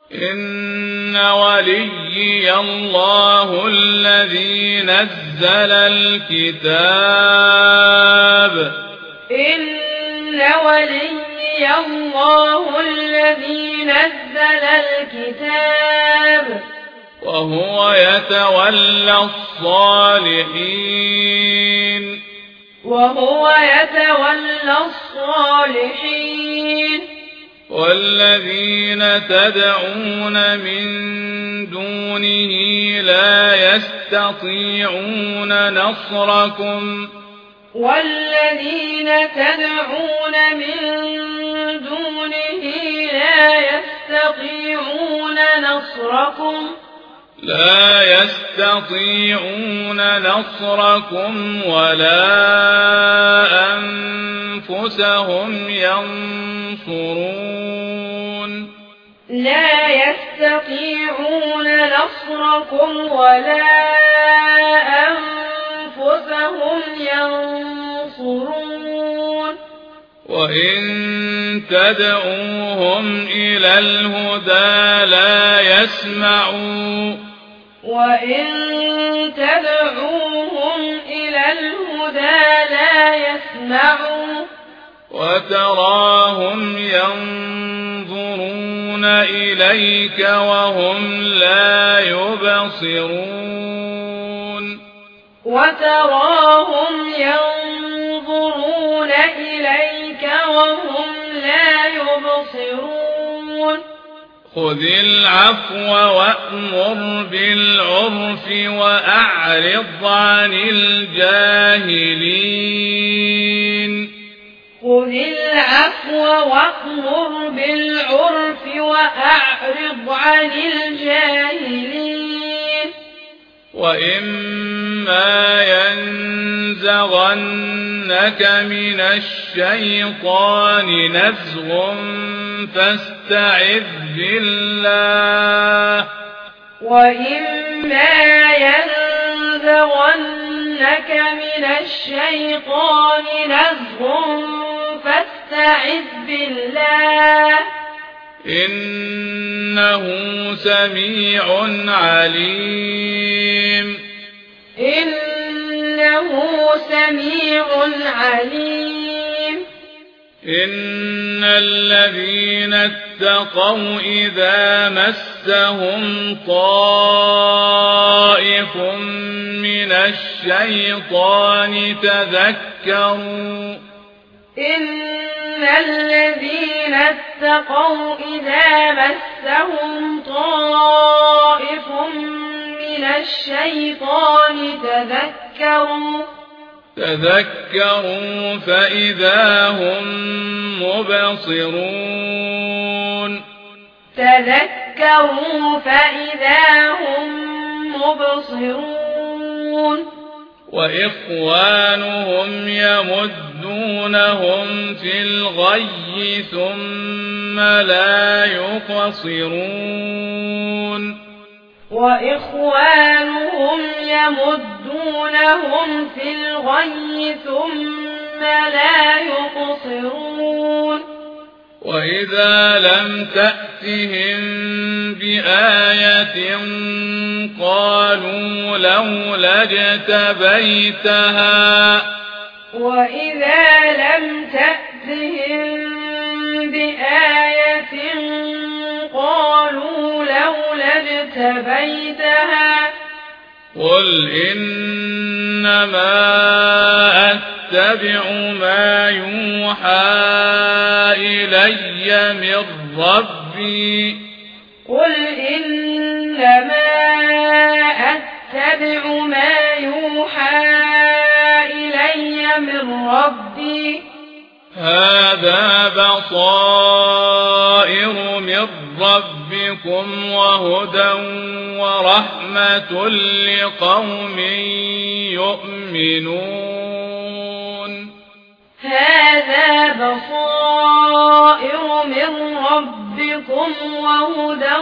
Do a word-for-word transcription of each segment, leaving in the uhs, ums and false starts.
إن وليي الله الذي نزل الكتاب إن وليي الله الذي نزل الكتاب وهو يتولى الصالحين وهو يتولى الصالحين والذين تدعون من دونه لا يستطيعون نصركم والذين تدعون من دونه لا يستطيعون نصركم لا يستطيعون نصركم ولا أنفسهم ينصرون لا يستطيعون نصركم ولا أنفسهم ينصرون وإن تدعوهم إلى الهدى لا يسمعوا وإن تدعوهم إلى الهدى لا يسمعوا وتراهم ينظرون إليك وهم لا يبصرون وتراهم ينظرون إليك وهم لا يبصرون خذ العفو وأمر بالعرف وأعرض عن الجاهلين خذ العفو وأمر بالعرف وأعرض عن الجاهلين وإما ينزغنك من الشيطان نزغ فاستعذ بالله وإما ينزغنك من الشيطان نزغ فاستعذ بالله إنه سميع عليم إنه سميع عليم إن الذين اتقوا إذا مسهم طائف من الشيطان تذكروا إن الذين اتقوا إذا مسهم طائف من الشيطان تذكروا تذكروا فإذا هم مبصرون تذكروا فإذا هم مبصرون وإخوانهم يمدونهم في الغي ثم لا يقصرون وإخوانهم يمدونهم في الغي ثم لا يقصرون وإذا لم تأتهم بآية قالوا لولا اجتبيتها وإذا لم تأتهم بآية قالوا لولا اجتبيتها قل إنما أتبع ما يوحى إلي من ربي قل إنما أتبع ما يوحى إلي من ربي هذا بصائر من ربكم وهدى ورحمة لقوم يؤمنون هذا بصائر من ربكم وهدى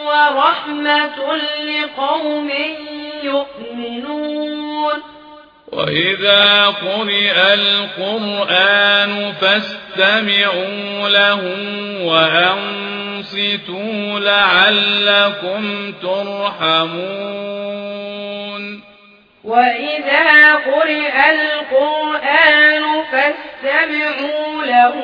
ورحمة لقوم يؤمنون وإذا قرئ القرآن فاستمعوا له وأنصتوا لعلكم ترحمون وإذا قرئ القرآن فاستمعوا له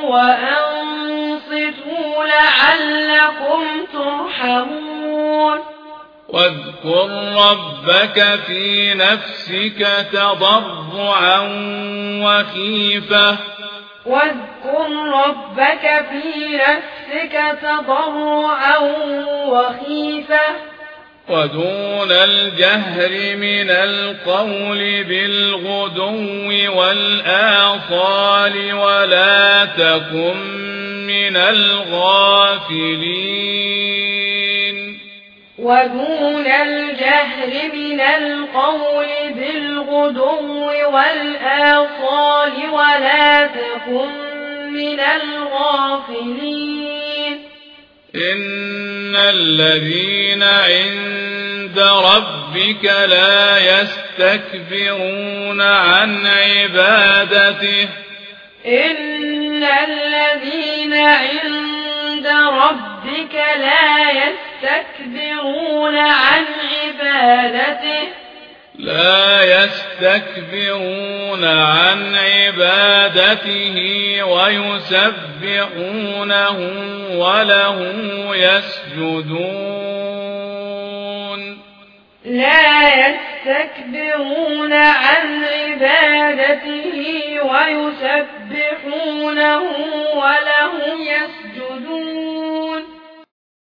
وأنصتوا لعلكم ترحمون واذكر ربك في نفسك تضرعا وخيفة واذكر ربك في نفسك تضرعا وخيفة ودون الجهر من القول بالغدو والآصال ولا تكن من الغافلين ودون الجهر من القول بالغدو والآصال ولا تكن من الغافلين إن الذين عند ربك لا يستكبرون عن عبادته إن الذين عند ربك لا يستكبرون عن عبادته لا يستكبرون عن عبادته ويسبحونه وله يسجدون لا يستكبرون عن عبادته ويسبحونه وله يسجدون